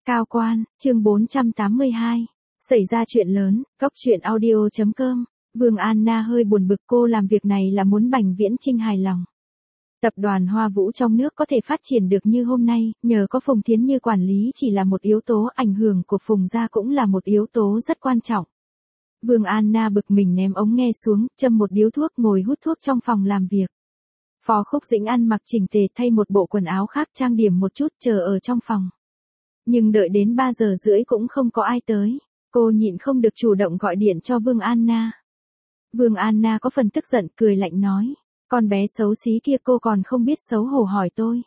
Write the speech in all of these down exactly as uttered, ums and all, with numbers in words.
Cao quan, chương bốn trăm tám mươi hai. Xảy ra chuyện lớn, cốc truyện audio chấm com. Vương Anna hơi buồn bực, cô làm việc này là muốn Bành Viễn Chinh hài lòng. Tập đoàn Hoa Vũ trong nước có thể phát triển được như hôm nay, nhờ có Phùng Thiến Như quản lý chỉ là một yếu tố, ảnh hưởng của Phùng gia cũng là một yếu tố rất quan trọng. Vương Anna bực mình ném ống nghe xuống, châm một điếu thuốc, ngồi hút thuốc trong phòng làm việc. Phó Khúc Dĩnh ăn mặc chỉnh tề, thay một bộ quần áo khác, trang điểm một chút, chờ ở trong phòng. Nhưng đợi đến ba giờ rưỡi cũng không có ai tới. Cô nhịn không được chủ động gọi điện cho Vương Anna. Vương Anna có phần tức giận, cười lạnh nói. Con bé xấu xí kia, cô còn không biết xấu hổ hỏi tôi.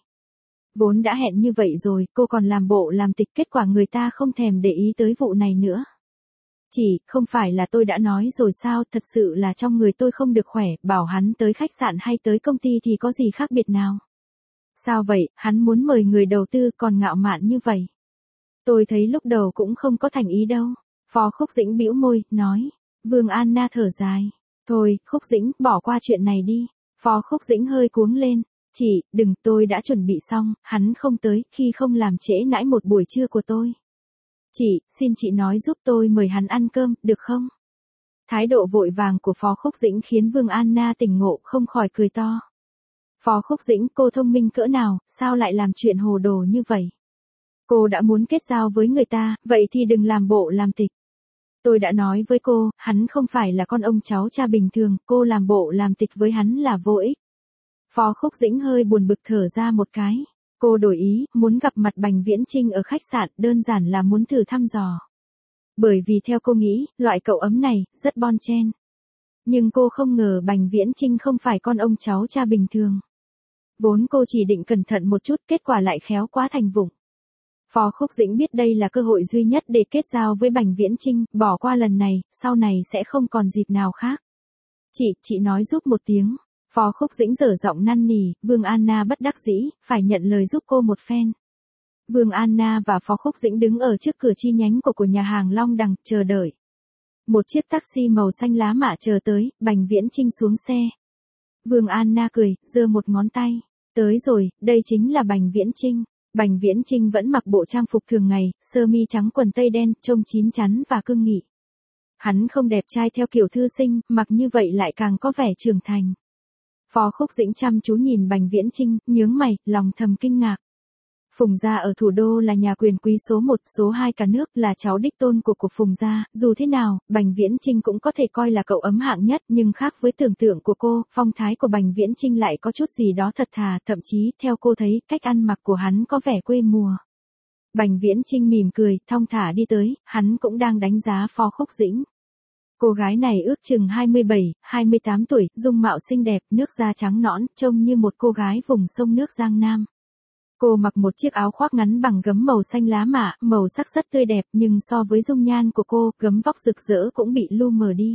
Vốn đã hẹn như vậy rồi, cô còn làm bộ làm tịch, kết quả người ta không thèm để ý tới vụ này nữa. Chỉ, không phải là tôi đã nói rồi sao, thật sự là trong người tôi không được khỏe, bảo hắn tới khách sạn hay tới công ty thì có gì khác biệt nào. Sao vậy, hắn muốn mời người đầu tư còn ngạo mạn như vậy. Tôi thấy lúc đầu cũng không có thành ý đâu. Phó Khúc Dĩnh bĩu môi, nói. Vương Anna thở dài. Thôi, Khúc Dĩnh, bỏ qua chuyện này đi. Phó Khúc Dĩnh hơi cuống lên. Chị, đừng, tôi đã chuẩn bị xong, hắn không tới, khi không làm trễ nãi một buổi trưa của tôi. Chị, xin chị nói giúp tôi mời hắn ăn cơm, được không? Thái độ vội vàng của Phó Khúc Dĩnh khiến Vương Anna tỉnh ngộ, không khỏi cười to. Phó Khúc Dĩnh, cô thông minh cỡ nào, sao lại làm chuyện hồ đồ như vậy? Cô đã muốn kết giao với người ta, vậy thì đừng làm bộ làm tịch. Tôi đã nói với cô, hắn không phải là con ông cháu cha bình thường, cô làm bộ làm tịch với hắn là vô ích. Phó Khúc Dĩnh hơi buồn bực thở ra một cái. Cô đổi ý, muốn gặp mặt Bành Viễn Chinh ở khách sạn, đơn giản là muốn thử thăm dò. Bởi vì theo cô nghĩ, loại cậu ấm này, rất bon chen. Nhưng cô không ngờ Bành Viễn Chinh không phải con ông cháu cha bình thường. Vốn cô chỉ định cẩn thận một chút, kết quả lại khéo quá thành vụng. Phó Khúc Dĩnh biết đây là cơ hội duy nhất để kết giao với Bành Viễn Chinh, bỏ qua lần này, sau này sẽ không còn dịp nào khác. Chị, chị nói giúp một tiếng. Phó Khúc Dĩnh dở giọng năn nỉ, Vương Anna bất đắc dĩ, phải nhận lời giúp cô một phen. Vương Anna và Phó Khúc Dĩnh đứng ở trước cửa chi nhánh của của nhà hàng Long Đằng, chờ đợi. Một chiếc taxi màu xanh lá mạ chờ tới, Bành Viễn Chinh xuống xe. Vương Anna cười, giơ một ngón tay. Tới rồi, đây chính là Bành Viễn Chinh. Bành Viễn Chinh vẫn mặc bộ trang phục thường ngày, sơ mi trắng quần tây đen, trông chín chắn và cương nghị. Hắn không đẹp trai theo kiểu thư sinh, mặc như vậy lại càng có vẻ trưởng thành. Phó Khúc Dĩnh chăm chú nhìn Bành Viễn Chinh, nhướng mày, lòng thầm kinh ngạc. Phùng gia ở thủ đô là nhà quyền quý số một, số hai cả nước, là cháu đích tôn của của Phùng gia, dù thế nào, Bành Viễn Chinh cũng có thể coi là cậu ấm hạng nhất, nhưng khác với tưởng tượng của cô, phong thái của Bành Viễn Chinh lại có chút gì đó thật thà, thậm chí, theo cô thấy, cách ăn mặc của hắn có vẻ quê mùa. Bành Viễn Chinh mỉm cười, thong thả đi tới, hắn cũng đang đánh giá Phó Khúc Dĩnh. Cô gái này ước chừng hai mươi bảy, hai mươi tám tuổi, dung mạo xinh đẹp, nước da trắng nõn, trông như một cô gái vùng sông nước Giang Nam. Cô mặc một chiếc áo khoác ngắn bằng gấm màu xanh lá mạ, màu sắc rất tươi đẹp, nhưng so với dung nhan của cô, gấm vóc rực rỡ cũng bị lu mờ đi.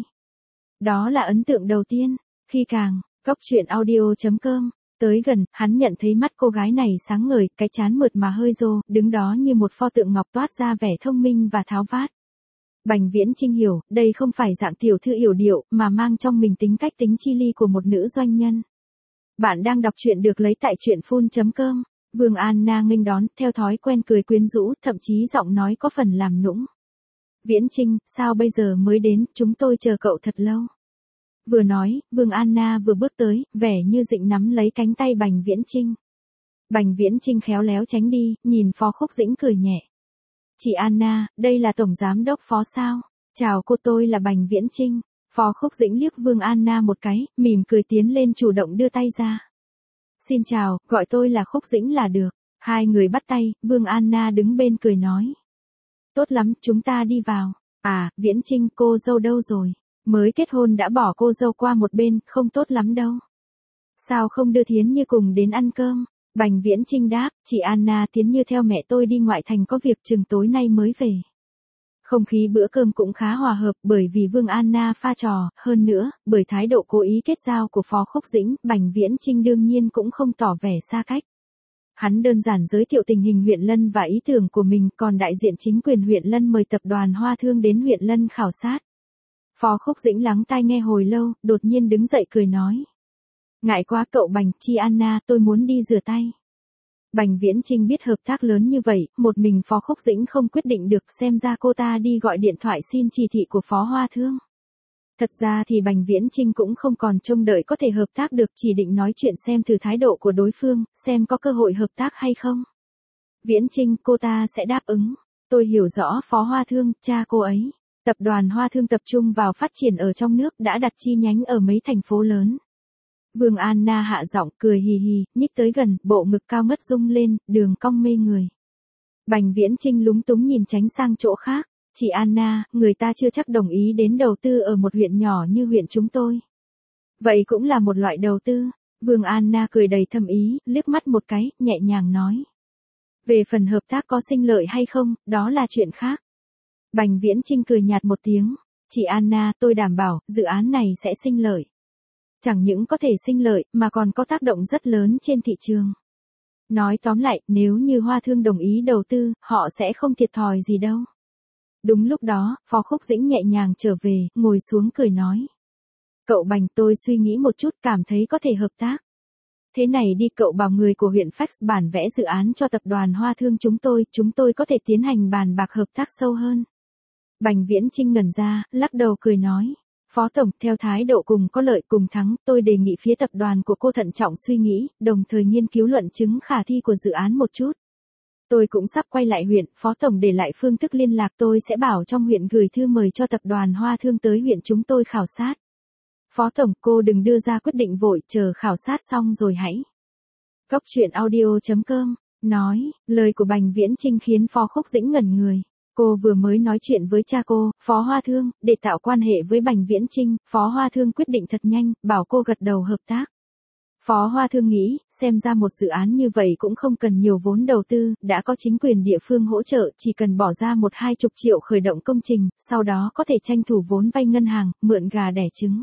Đó là ấn tượng đầu tiên. Khi càng, cốc truyện audio chấm com, tới gần, hắn nhận thấy mắt cô gái này sáng ngời, cái trán mượt mà hơi rô, đứng đó như một pho tượng ngọc toát ra vẻ thông minh và tháo vát. Bành Viễn Chinh hiểu, đây không phải dạng tiểu thư yểu điệu, mà mang trong mình tính cách tính chi ly của một nữ doanh nhân. Bạn đang đọc truyện được lấy tại truyện phun chấm com. Vương Anna nghênh đón, theo thói quen cười quyến rũ, thậm chí giọng nói có phần làm nũng. Viễn Chinh, sao bây giờ mới đến, chúng tôi chờ cậu thật lâu. Vừa nói, Vương Anna vừa bước tới, vẻ như định nắm lấy cánh tay Bành Viễn Chinh. Bành Viễn Chinh khéo léo tránh đi, nhìn Phó Khúc Dĩnh cười nhẹ. Chị Anna, đây là Tổng Giám đốc Phó sao? Chào cô, tôi là Bành Viễn Chinh. Phó Khúc Dĩnh liếc Vương Anna một cái, mỉm cười tiến lên chủ động đưa tay ra. Xin chào, gọi tôi là Khúc Dĩnh là được. Hai người bắt tay, Vương Anna đứng bên cười nói. Tốt lắm, chúng ta đi vào. À, Viễn Chinh, cô dâu đâu rồi? Mới kết hôn đã bỏ cô dâu qua một bên, không tốt lắm đâu. Sao không đưa Thiến Như cùng đến ăn cơm? Bành Viễn Chinh đáp, chị Anna, Thiến Như theo mẹ tôi đi ngoại thành có việc, chừng tối nay mới về. Không khí bữa cơm cũng khá hòa hợp, bởi vì Vương Anna pha trò, hơn nữa, bởi thái độ cố ý kết giao của Phó Khúc Dĩnh, Bành Viễn Chinh đương nhiên cũng không tỏ vẻ xa cách. Hắn đơn giản giới thiệu tình hình huyện Lân và ý tưởng của mình, còn đại diện chính quyền huyện Lân mời tập đoàn Hoa Thương đến huyện Lân khảo sát. Phó Khúc Dĩnh lắng tai nghe hồi lâu, đột nhiên đứng dậy cười nói. Ngại quá cậu Bành, chi Anna, tôi muốn đi rửa tay. Bành Viễn Chinh biết hợp tác lớn như vậy, một mình Phó Khúc Dĩnh không quyết định được, xem ra cô ta đi gọi điện thoại xin chỉ thị của Phó Hoa Thương. Thật ra thì Bành Viễn Chinh cũng không còn trông đợi có thể hợp tác được, chỉ định nói chuyện xem thử thái độ của đối phương, xem có cơ hội hợp tác hay không. Viễn Chinh, cô ta sẽ đáp ứng. Tôi hiểu rõ Phó Hoa Thương, cha cô ấy. Tập đoàn Hoa Thương tập trung vào phát triển ở trong nước, đã đặt chi nhánh ở mấy thành phố lớn. Vương Anna hạ giọng, cười hì hì, nhích tới gần, bộ ngực cao ngất rung lên, đường cong mê người. Bành Viễn Chinh lúng túng nhìn tránh sang chỗ khác. Chị Anna, người ta chưa chắc đồng ý đến đầu tư ở một huyện nhỏ như huyện chúng tôi. Vậy cũng là một loại đầu tư. Vương Anna cười đầy thâm ý, liếc mắt một cái, nhẹ nhàng nói. Về phần hợp tác có sinh lợi hay không, đó là chuyện khác. Bành Viễn Chinh cười nhạt một tiếng. Chị Anna, tôi đảm bảo, dự án này sẽ sinh lợi. Chẳng những có thể sinh lợi, mà còn có tác động rất lớn trên thị trường. Nói tóm lại, nếu như Hoa Thương đồng ý đầu tư, họ sẽ không thiệt thòi gì đâu. Đúng lúc đó, Phó Khúc Dĩnh nhẹ nhàng trở về, ngồi xuống cười nói. Cậu Bành, tôi suy nghĩ một chút, cảm thấy có thể hợp tác. Thế này đi, cậu bảo người của huyện fax bản vẽ dự án cho tập đoàn Hoa Thương chúng tôi, chúng tôi có thể tiến hành bàn bạc hợp tác sâu hơn. Bành Viễn Chinh ngẩn ra, lắc đầu cười nói. Phó Tổng, theo thái độ cùng có lợi cùng thắng, tôi đề nghị phía tập đoàn của cô thận trọng suy nghĩ, đồng thời nghiên cứu luận chứng khả thi của dự án một chút. Tôi cũng sắp quay lại huyện, Phó Tổng để lại phương thức liên lạc, tôi sẽ bảo trong huyện gửi thư mời cho tập đoàn Hoa Thương tới huyện chúng tôi khảo sát. Phó Tổng, cô đừng đưa ra quyết định vội, chờ khảo sát xong rồi hãy. Góc truyện audio chấm com, nói, lời của Bành Viễn Chinh khiến Phó Khúc Dĩnh ngẩn người. Cô vừa mới nói chuyện với cha cô, Phó Hoa Thương, để tạo quan hệ với Bành Viễn Chinh, Phó Hoa Thương quyết định thật nhanh, bảo cô gật đầu hợp tác. Phó Hoa Thương nghĩ, xem ra một dự án như vậy cũng không cần nhiều vốn đầu tư, đã có chính quyền địa phương hỗ trợ, chỉ cần bỏ ra một hai chục triệu khởi động công trình, sau đó có thể tranh thủ vốn vay ngân hàng, mượn gà đẻ trứng.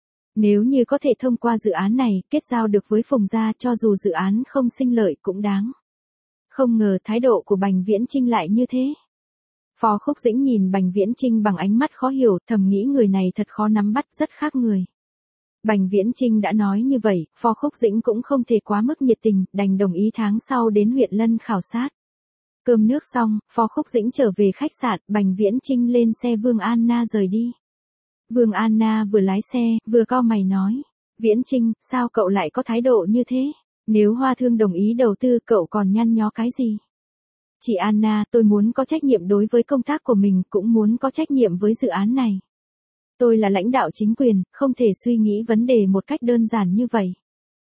Nếu như có thể thông qua dự án này, kết giao được với Phùng gia, cho dù dự án không sinh lợi cũng đáng. Không ngờ thái độ của Bành Viễn Chinh lại như thế. Phó Khúc Dĩnh nhìn Bành Viễn Chinh bằng ánh mắt khó hiểu, thầm nghĩ người này thật khó nắm bắt, rất khác người. Bành Viễn Chinh đã nói như vậy, Phó Khúc Dĩnh cũng không thể quá mức nhiệt tình, đành đồng ý tháng sau đến huyện Lân khảo sát. Cơm nước xong, Phó Khúc Dĩnh trở về khách sạn, Bành Viễn Chinh lên xe Vương Anna rời đi. Vương Anna vừa lái xe, vừa cau mày nói. Viễn Chinh, sao cậu lại có thái độ như thế? Nếu Hoa Thương đồng ý đầu tư, cậu còn nhăn nhó cái gì? Chị Anna, tôi muốn có trách nhiệm đối với công tác của mình, cũng muốn có trách nhiệm với dự án này. Tôi là lãnh đạo chính quyền, không thể suy nghĩ vấn đề một cách đơn giản như vậy.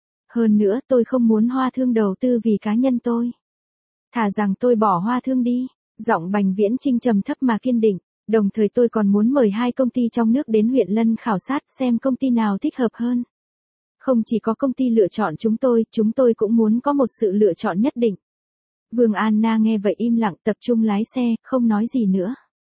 Hơn nữa, tôi không muốn Hoa Thương đầu tư vì cá nhân tôi. Thà rằng tôi bỏ Hoa Thương đi. Giọng Bành Viễn Chinh trầm thấp mà kiên định. Đồng thời tôi còn muốn mời hai công ty trong nước đến huyện Lân khảo sát xem công ty nào thích hợp hơn. Không chỉ có công ty lựa chọn chúng tôi, chúng tôi cũng muốn có một sự lựa chọn nhất định. Vương Anna nghe vậy im lặng, tập trung lái xe, không nói gì nữa.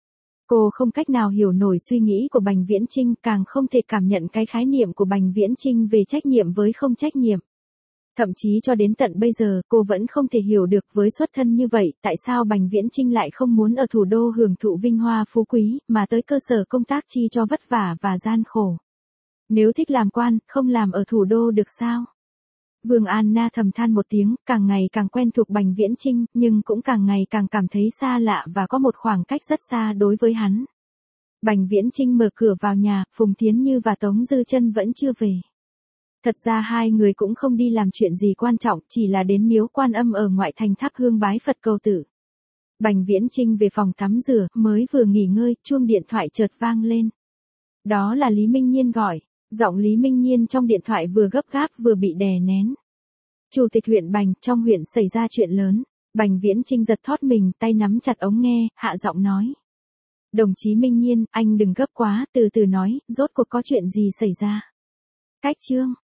Cô không cách nào hiểu nổi suy nghĩ của Bành Viễn Chinh, càng không thể cảm nhận cái khái niệm của Bành Viễn Chinh về trách nhiệm với không trách nhiệm. Thậm chí cho đến tận bây giờ, cô vẫn không thể hiểu được với xuất thân như vậy, tại sao Bành Viễn Chinh lại không muốn ở thủ đô hưởng thụ vinh hoa phú quý, mà tới cơ sở công tác chi cho vất vả và gian khổ. Nếu thích làm quan, không làm ở thủ đô được sao? Vương Anna thầm than một tiếng, càng ngày càng quen thuộc Bành Viễn Chinh, nhưng cũng càng ngày càng cảm thấy xa lạ và có một khoảng cách rất xa đối với hắn. Bành Viễn Chinh mở cửa vào nhà, Phùng Thiến Như và Tống Dư Chân vẫn chưa về. Thật ra hai người cũng không đi làm chuyện gì quan trọng, chỉ là đến miếu Quan Âm ở ngoại thành thắp hương bái Phật cầu tử. Bành Viễn Chinh về phòng tắm rửa, mới vừa nghỉ ngơi, chuông điện thoại chợt vang lên. Đó là Lý Minh Nhiên gọi, giọng Lý Minh Nhiên trong điện thoại vừa gấp gáp vừa bị đè nén. Chủ tịch huyện Bành, trong huyện xảy ra chuyện lớn. Bành Viễn Chinh giật thót mình, tay nắm chặt ống nghe, hạ giọng nói. Đồng chí Minh Nhiên, anh đừng gấp quá, từ từ nói, rốt cuộc có chuyện gì xảy ra. Cách chương.